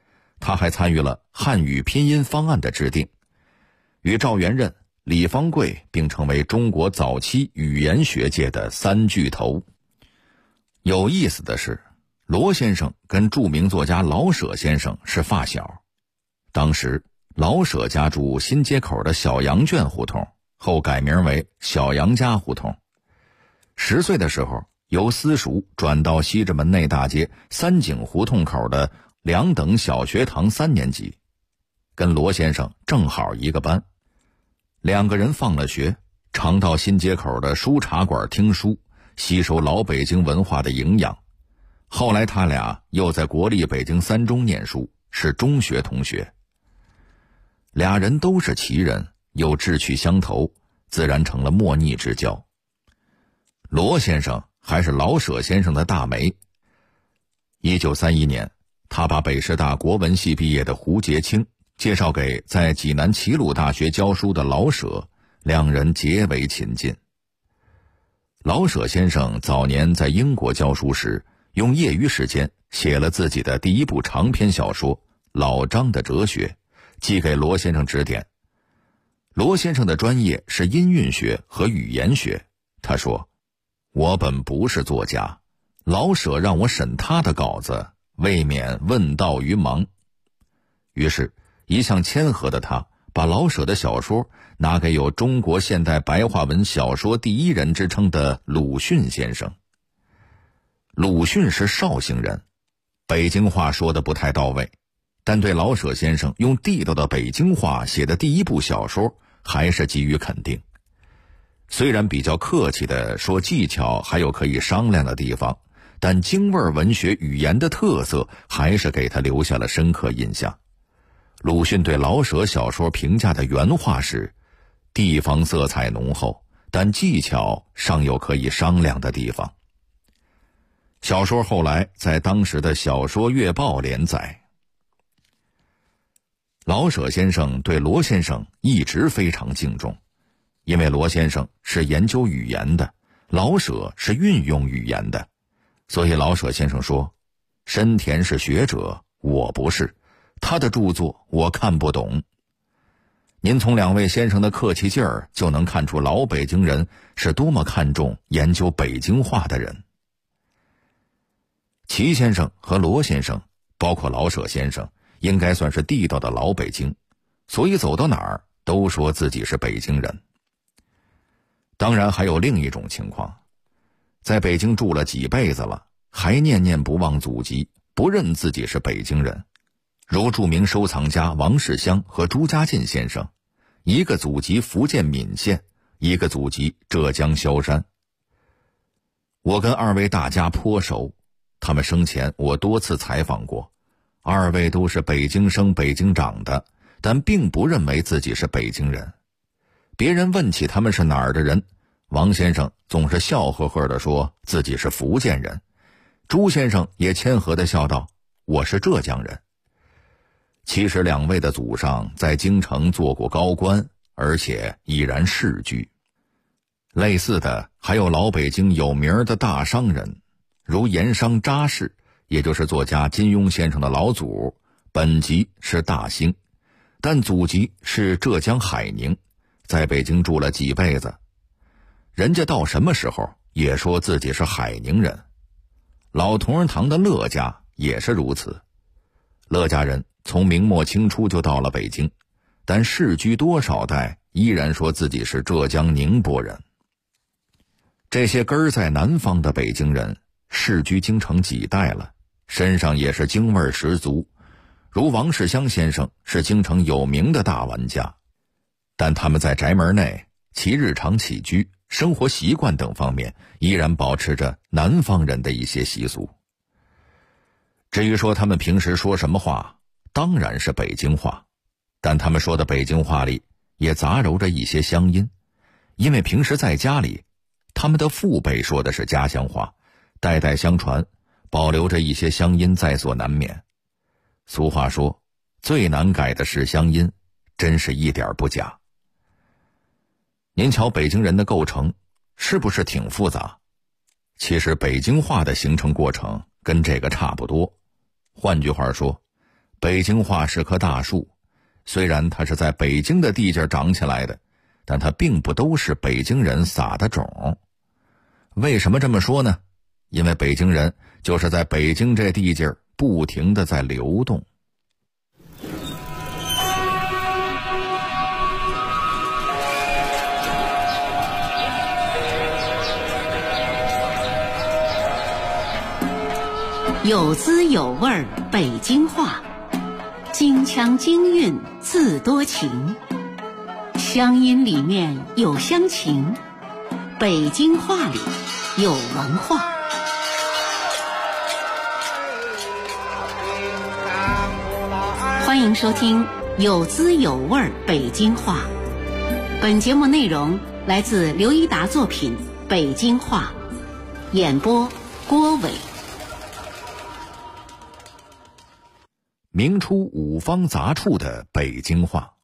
他还参与了汉语拼音方案的制定，与赵元任、李方贵并成为中国早期语言学界的三巨头。有意思的是，罗先生跟著名作家老舍先生是发小。当时老舍家住新街口的小羊圈胡同，后改名为小杨家胡同。10岁的时候，由私塾转到西直门内大街三井胡同口的2等小学堂3年级，跟罗先生正好一个班。2个人放了学，常到新街口的书茶馆听书，吸收老北京文化的营养。后来他俩又在国立北京3中念书，是中学同学。俩人都是奇人，又志趣相投，自然成了莫逆之交。罗先生还是老舍先生的大媒。1931年，他把北师大国文系毕业的胡洁清介绍给在济南齐鲁大学教书的老舍，两人结为亲近。老舍先生早年在英国教书时，用业余时间写了自己的第一部长篇小说《老张的哲学》，寄给罗先生指点。罗先生的专业是音韵学和语言学，他说：“我本不是作家，老舍让我审他的稿子，未免问道于盲。”于是一向谦和的他把老舍的小说拿给有中国现代白话文小说第一人之称的鲁迅先生。鲁迅是绍兴人，北京话说得不太到位，但对老舍先生用地道的北京话写的第一部小说还是给予肯定。虽然比较客气地说技巧还有可以商量的地方，但京味文学语言的特色还是给他留下了深刻印象。鲁迅对老舍小说评价的原话是：地方色彩浓厚，但技巧尚有可以商量的地方。小说后来在当时的小说月报连载。老舍先生对罗先生一直非常敬重，因为罗先生是研究语言的，老舍是运用语言的，所以老舍先生说：深田是学者，我不是，他的著作我看不懂。您从2位先生的客气劲儿就能看出老北京人是多么看重研究北京话的人。齐先生和罗先生，包括老舍先生，应该算是地道的老北京，所以走到哪儿都说自己是北京人。当然还有另一种情况，在北京住了几辈子了，还念念不忘祖籍，不认自己是北京人，如著名收藏家王世襄和朱家进先生，一个祖籍福建闽县，一个祖籍浙江萧山。我跟2位大家颇熟，他们生前我多次采访过，2位都是北京生北京长的，但并不认为自己是北京人。别人问起他们是哪儿的人，王先生总是笑呵呵地说自己是福建人，朱先生也谦和地笑道：我是浙江人。其实2位的祖上在京城做过高官，而且已然世居。类似的还有老北京有名的大商人，如盐商查氏，也就是作家金庸先生的老祖，本籍是大兴，但祖籍是浙江海宁，在北京住了几辈子。人家到什么时候也说自己是海宁人。老同仁堂的乐家也是如此，乐家人从明末清初就到了北京，但世居多少代依然说自己是浙江宁波人。这些根儿在南方的北京人世居京城几代了，身上也是京味十足，如王世襄先生是京城有名的大玩家，但他们在宅门内其日常起居、生活习惯等方面依然保持着南方人的一些习俗。至于说他们平时说什么话，当然是北京话，但他们说的北京话里也杂糅着一些乡音，因为平时在家里他们的父辈说的是家乡话，代代相传，保留着一些乡音在所难免。俗话说，最难改的是乡音，真是一点不假。您瞧北京人的构成是不是挺复杂？其实北京话的形成过程跟这个差不多。换句话说， 北京话是棵大树，虽然它是在北京的地界长起来的，但它并不都是北京人撒的种。为什么这么说呢？因为北京人就是在北京这地界不停地在流动。 有滋有味北京话，京腔京韵自多情，乡音里面有乡情，北京话里有文化。欢迎收听有滋有味北京话。本节目内容来自刘一达作品《北京话》，演播郭伟。 明初五方杂处的北京话。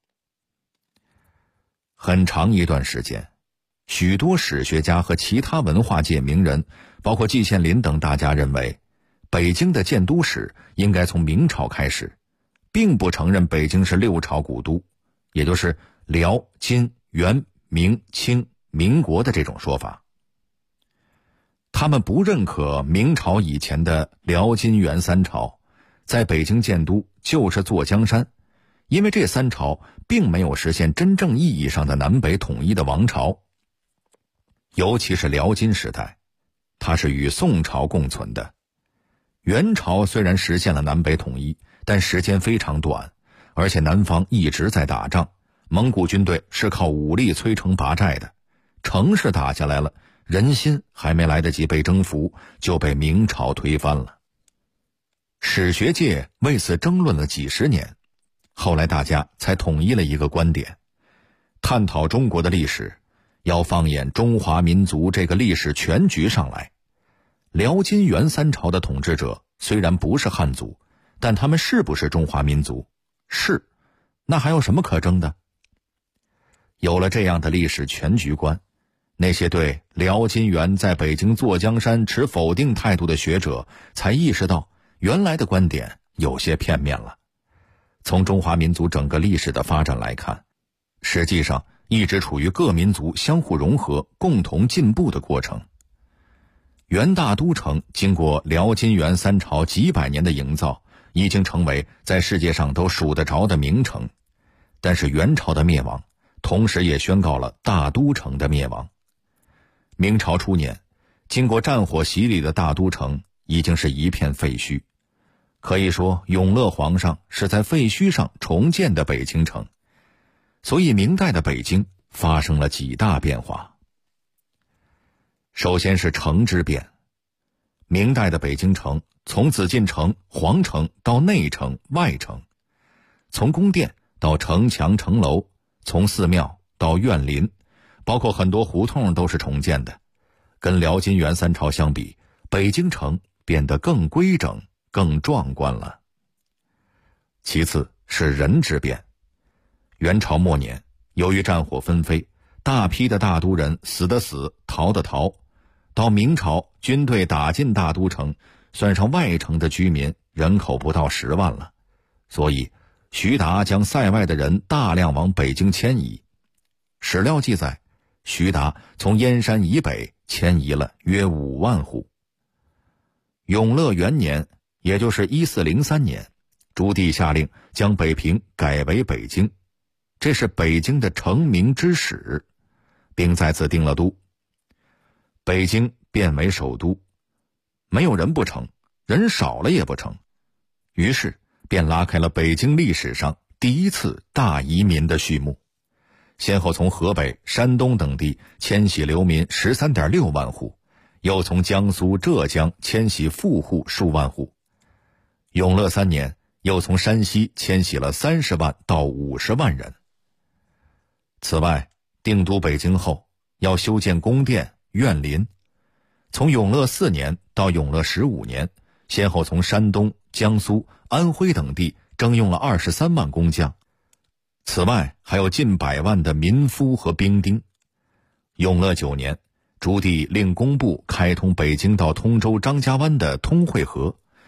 很长一段时间，许多史学家和其他文化界名人，包括季羡林等大家认为，北京的建都史应该从明朝开始，并不承认北京是六朝古都，也就是辽、金、元、明、清、民国的这种说法。他们不认可明朝以前的辽、金、元三朝在北京建都就是坐江山，因为这三朝并没有实现真正意义上的南北统一的王朝。尤其是辽金时代，它是与宋朝共存的。元朝虽然实现了南北统一，但时间非常短，而且南方一直在打仗，蒙古军队是靠武力摧城拔寨的，城市打下来了，人心还没来得及被征服，就被明朝推翻了。史学界为此争论了几十年，后来大家才统一了一个观点：探讨中国的历史，要放眼中华民族这个历史全局上来。辽金元三朝的统治者虽然不是汉族，但他们是不是中华民族？是，那还有什么可争的？有了这样的历史全局观，那些对辽金元在北京坐江山持否定态度的学者才意识到，原来的观点有些片面了。从中华民族整个历史的发展来看，实际上一直处于各民族相互融合、共同进步的过程。元大都城经过辽金元三朝几百年的营造，已经成为在世界上都数得着的名城。但是元朝的灭亡，同时也宣告了大都城的灭亡。明朝初年，经过战火洗礼的大都城已经是一片废墟，可以说永乐皇上是在废墟上重建的北京城。所以明代的北京发生了几大变化。首先是城之变。明代的北京城从紫禁城、皇城到内城、外城，从宫殿到城墙、城楼，从寺庙到苑林，包括很多胡同都是重建的。跟辽金元三朝相比，北京城变得更规整、更壮观了。其次是人之变。元朝末年，由于战火纷飞，大批的大都人死的死，逃的逃。到明朝，军队打进大都城，算上外城的居民，人口不到10万了。所以徐达将塞外的人大量往北京迁移。史料记载，徐达从燕山以北迁移了约5万户。永乐元年，也就是1403年，朱棣下令将北平改为北京，这是北京的成名之始，并在此定了都。北京变为首都，没有人不成，人少了也不成，于是便拉开了北京历史上第一次大移民的序幕，先后从河北、山东等地迁徙流民 13.6 万户，又从江苏、浙江迁徙富户数万户。永乐3年，又从山西迁徙了30万到50万人。此外，定都北京后，要修建宫殿、苑林。从永乐4年到永乐15年，先后从山东、江苏、安徽等地征用了23万工匠。此外，还有近100万的民夫和兵丁。永乐9年，朱棣令工部开通北京到通州、张家湾的通惠河，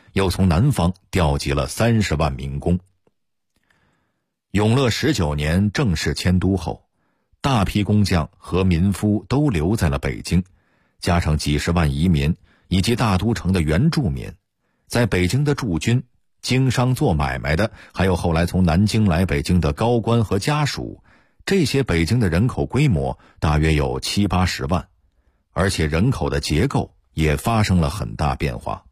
又从南方调集了30万民工。永乐19年正式迁都后，大批工匠和民夫都留在了北京，加上几十万移民以及大都城的原住民，在北京的驻军、经商做买卖的，还有后来从南京来北京的高官和家属，这些北京的人口规模大约有70-80万，而且人口的结构也发生了很大变化。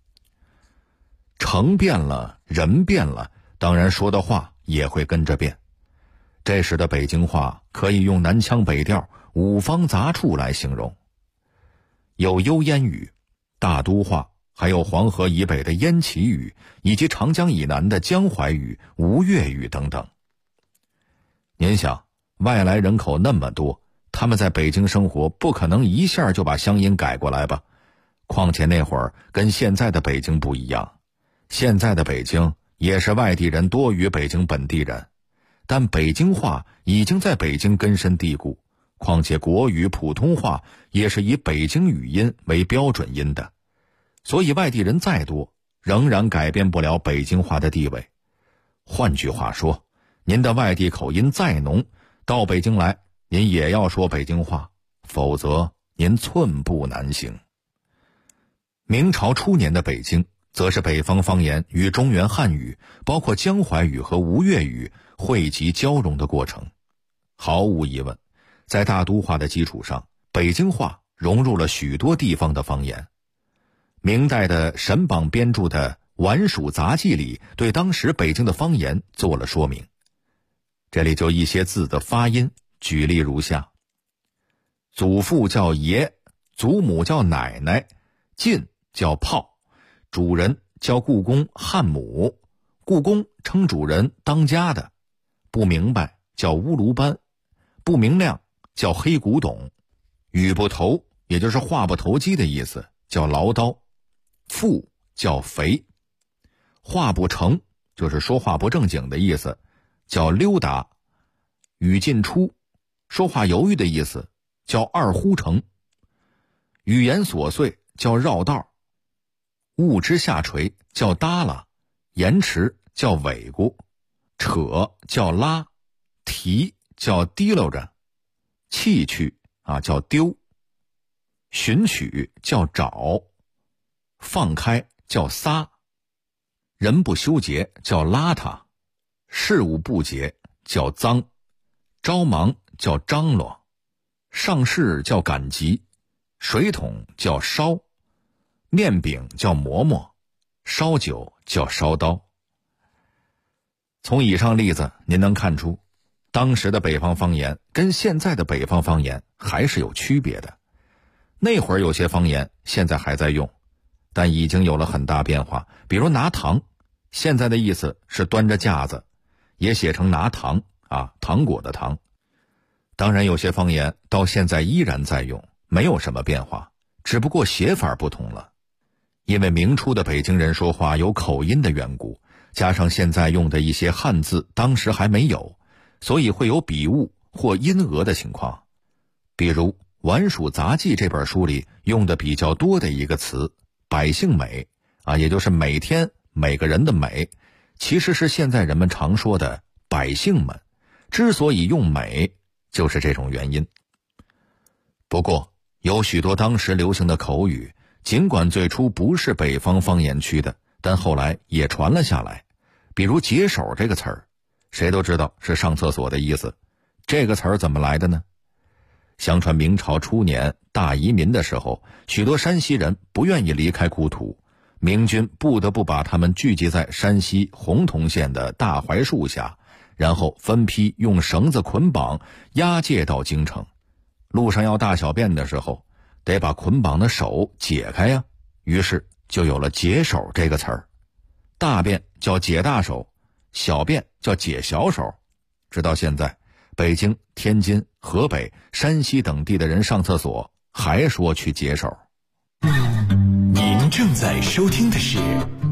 城变了，人变了，当然说的话也会跟着变。这时的北京话可以用南腔北调、五方杂处来形容，有幽燕语、大都话，还有黄河以北的燕齐语，以及长江以南的江淮语、吴越语等等。您想，外来人口那么多，他们在北京生活，不可能一下就把乡音改过来吧？况且那会儿跟现在的北京不一样，现在的北京也是外地人多于北京本地人，但北京话已经在北京根深蒂固，况且国语、普通话也是以北京语音为标准音的，所以外地人再多，仍然改变不了北京话的地位。换句话说，您的外地口音再浓，到北京来，您也要说北京话，否则您寸步难行。明朝初年的北京，则是北方方言与中原汉语，包括江淮语和吴越语汇集交融的过程。毫无疑问，在大都话的基础上，北京话融入了许多地方的方言。明代的沈榜编著的《晚蜀杂记》里，对当时北京的方言做了说明。这里就一些字的发音，举例如下：祖父叫爷，祖母叫奶奶，进叫炮，主人叫故宫汉母，故宫称主人当家的，不明白叫乌卢班，不明亮叫黑古董，语不投也就是话不投机的意思，叫唠叨，富叫肥，话不成就是说话不正经的意思，叫溜达，语尽出说话犹豫的意思，叫二呼成，语言琐碎叫绕道，物之下垂叫耷拉，延迟叫尾咕，扯叫拉，提叫提溜着，弃去叫丢，寻取叫找，放开叫撒，人不修洁叫邋遢，事物不洁叫脏，着忙叫张罗，上市叫赶集，水桶叫烧，面饼叫馍馍，烧酒叫烧刀。从以上例子您能看出，当时的北方方言跟现在的北方方言还是有区别的。那会儿有些方言现在还在用，但已经有了很大变化。比如拿糖，现在的意思是端着架子，也写成拿糖糖果的糖。当然有些方言到现在依然在用，没有什么变化，只不过写法不同了。因为明初的北京人说话有口音的缘故，加上现在用的一些汉字当时还没有，所以会有笔误或音讹的情况。比如《晚蜀杂记》这本书里用的比较多的一个词百姓美也就是每天每个人的美，其实是现在人们常说的百姓们，之所以用美就是这种原因。不过有许多当时流行的口语，尽管最初不是北方方言区的，但后来也传了下来。比如解手这个词儿，谁都知道是上厕所的意思，这个词儿怎么来的呢？相传明朝初年大移民的时候，许多山西人不愿意离开故土，明军不得不把他们聚集在山西洪洞县的大槐树下，然后分批用绳子捆绑押解到京城。路上要大小便的时候，得把捆绑的手解开呀，于是就有了解手这个词儿。大便叫解大手，小便叫解小手。直到现在，北京、天津、河北、山西等地的人上厕所还说去解手。 您正在收听的是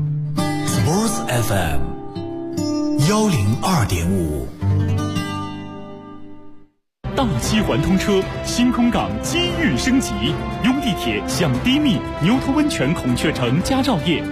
Sports FM 102.5。 大七环通车，新空港机遇升级，用地铁享低密牛头温泉孔雀城佳兆业。